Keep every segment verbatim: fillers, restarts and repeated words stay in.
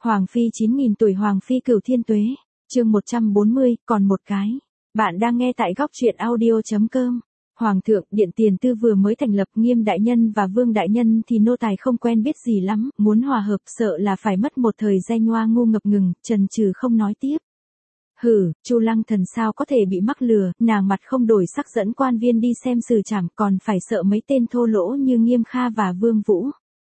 Hoàng phi chín nghìn tuổi Hoàng phi cửu thiên tuế, chương một trăm bốn mươi, còn một cái. Bạn đang nghe tại góc truyện audio chấm com. Hoàng thượng, Điện Tiền Tư vừa mới thành lập, Nghiêm đại nhân và Vương đại nhân thì nô tài không quen biết gì lắm, muốn hòa hợp sợ là phải mất một thời gian. Hoa Ngu ngập ngừng, chần chừ không nói tiếp. Hử, Chu Lăng Thần sao có thể bị mắc lừa, nàng mặt không đổi sắc dẫn quan viên đi xem xử trảm, còn phải sợ mấy tên thô lỗ như Nghiêm Kha và Vương Vũ.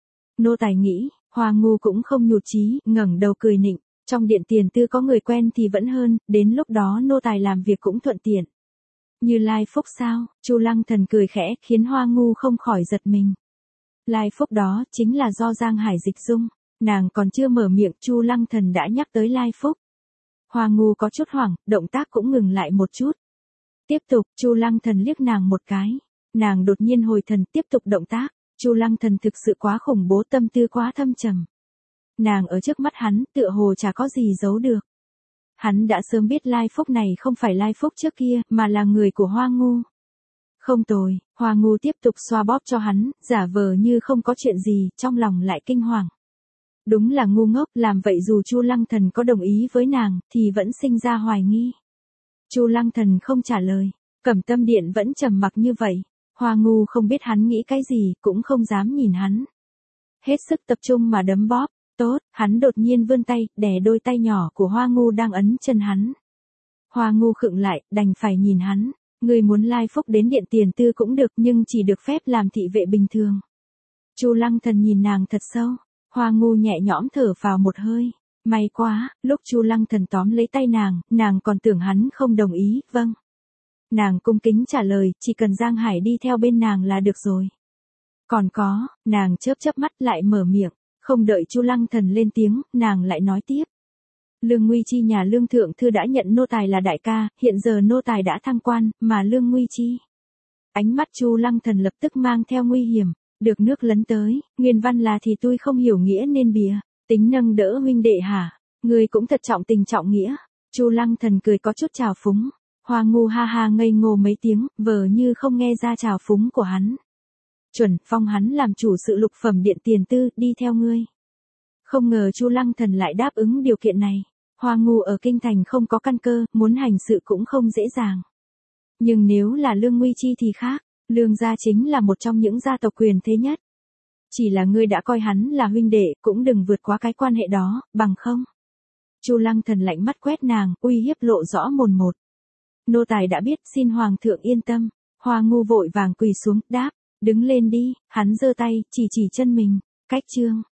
Nô tài nghĩ, Hoa Ngu cũng không nhụt chí, ngẩng đầu cười nịnh, trong Điện Tiền Tư có người quen thì vẫn hơn, đến lúc đó nô tài làm việc cũng thuận tiện. Như Lai Phúc sao? Chu Lăng Thần cười khẽ, khiến Hoa Ngu không khỏi giật mình. Lai Phúc đó chính là do Giang Hải Dịch Dung, nàng còn chưa mở miệng, Chu Lăng Thần đã nhắc tới Lai Phúc. Hoa Ngu có chút hoảng, động tác cũng ngừng lại một chút. Tiếp tục, Chu Lăng Thần liếc nàng một cái, nàng đột nhiên hồi thần, tiếp tục động tác. Chu Lăng Thần thực sự quá khủng bố, tâm tư quá thâm trầm. Nàng ở trước mắt hắn, tựa hồ chả có gì giấu được. Hắn đã sớm biết Lai Phúc này không phải Lai Phúc trước kia, mà là người của Hoa Ngu. Không tồi, Hoa Ngu tiếp tục xoa bóp cho hắn, giả vờ như không có chuyện gì, trong lòng lại kinh hoàng. Đúng là ngu ngốc, làm vậy dù Chu Lăng Thần có đồng ý với nàng, thì vẫn sinh ra hoài nghi. Chu Lăng Thần không trả lời, Cẩm Tâm Điện vẫn trầm mặc như vậy. Hoa Ngu không biết hắn nghĩ cái gì, cũng không dám nhìn hắn. Hết sức tập trung mà đấm bóp, tốt, hắn đột nhiên vươn tay, đè đôi tay nhỏ của Hoa Ngu đang ấn chân hắn. Hoa Ngu khựng lại, đành phải nhìn hắn, người muốn Lai Phúc đến Điện Tiền Tư cũng được, nhưng chỉ được phép làm thị vệ bình thường. Chu Lăng Thần nhìn nàng thật sâu, Hoa Ngu nhẹ nhõm thở vào một hơi, may quá, lúc Chu Lăng Thần tóm lấy tay nàng, nàng còn tưởng hắn không đồng ý, vâng. Nàng cung kính trả lời, chỉ cần Giang Hải đi theo bên nàng là được rồi. Còn có, nàng chớp chớp mắt lại mở miệng, không đợi Chu Lăng Thần lên tiếng, nàng lại nói tiếp. Lương Nguy Chi nhà Lương Thượng Thư đã nhận nô tài là đại ca, hiện giờ nô tài đã thăng quan, mà Lương Nguy Chi. Ánh mắt Chu Lăng Thần lập tức mang theo nguy hiểm, được nước lấn tới, nguyên văn là thì tôi không hiểu nghĩa nên bìa, tính nâng đỡ huynh đệ hả, người cũng thật trọng tình trọng nghĩa. Chu Lăng Thần cười có chút trào phúng. Hoa Ngu ha ha ngây ngô mấy tiếng, vờ như không nghe ra trào phúng của hắn. Chuẩn, phong hắn làm chủ sự lục phẩm Điện Tiền Tư, đi theo ngươi. Không ngờ Chu Lăng Thần lại đáp ứng điều kiện này. Hoa Ngu ở kinh thành không có căn cơ, muốn hành sự cũng không dễ dàng. Nhưng nếu là Lương Nguy Chi thì khác, Lương gia chính là một trong những gia tộc quyền thế nhất. Chỉ là ngươi đã coi hắn là huynh đệ, cũng đừng vượt quá cái quan hệ đó, bằng không. Chu Lăng Thần lạnh mắt quét nàng, uy hiếp lộ rõ mồn một. Nô tài đã biết, xin Hoàng thượng yên tâm. Hoa Ngu vội vàng quỳ xuống, đáp, đứng lên đi, hắn giơ tay, chỉ chỉ chân mình, cách chương.